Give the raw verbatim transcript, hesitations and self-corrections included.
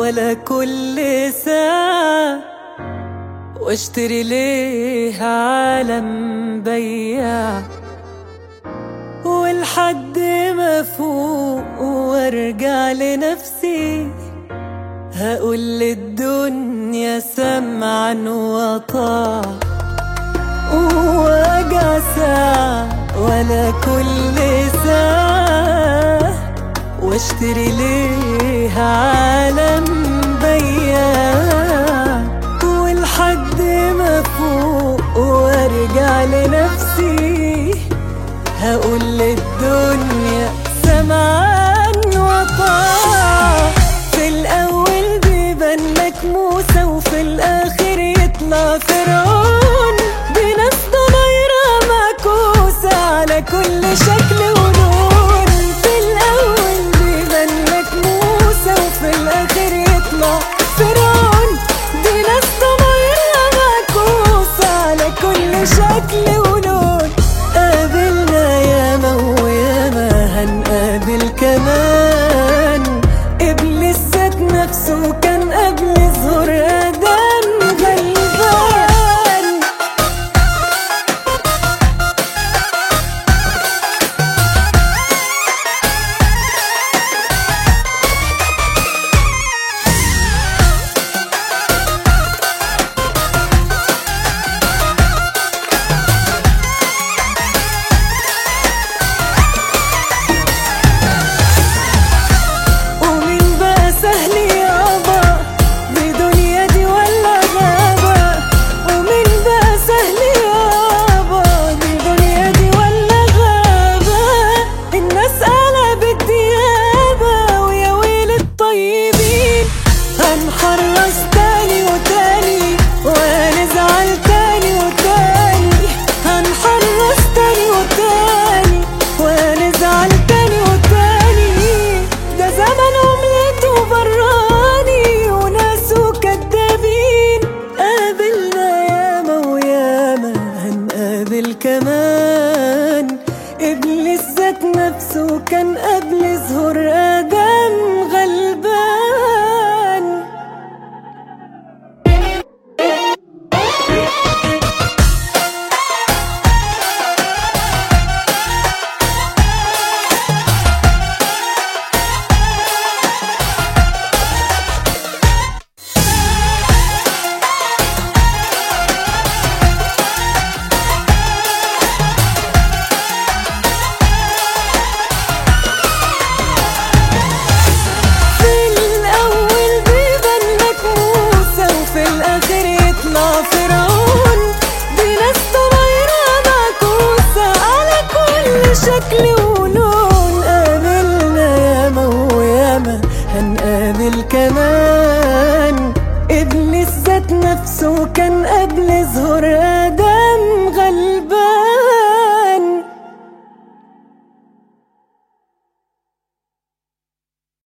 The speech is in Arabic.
ولا كل ساعة، واشتري ليه عالم بياع، ولحد ما فوق وارجع لنفسي هقول للدنيا سمعا وطاعة، ووجع ساعة ولا كل ساعة، واشتري ليه عالم بياع، ولحد ما فوق وارجع لنفسي هقول للدنيا سمعا وطاعة. في الأول بيبان لك موسى وفي الآخر يطلع فرعون، بناس ضمايرها معكوسة على كل شكل ولون. في الأول بيبان لك موسى وفي الآخر يطلع فرعون، بناس ضمايرها معكوسة على كل شكل ولون. قابلنا ياما وياما هنقابل كمان، إبليس ذات نفسه كان قبل ظهور آدم غلبان. هنحرص تاني وتاني ونزعل تاني وتاني، هنحرص تاني وتاني ونزعل تاني وتاني. ده زمن عملته براني وناسه كدابين، قابلنا ياما وياما هنقابل كمان، إبليس ذات نفسه كان قبل ظهور آدم غلبان. فرعون بناس ضمايرها معكوسة على كل شكل ولون. قابلنا ياما وياما هنقابل كمان، إبليس ذات نفسه كان قبل ظهور آدم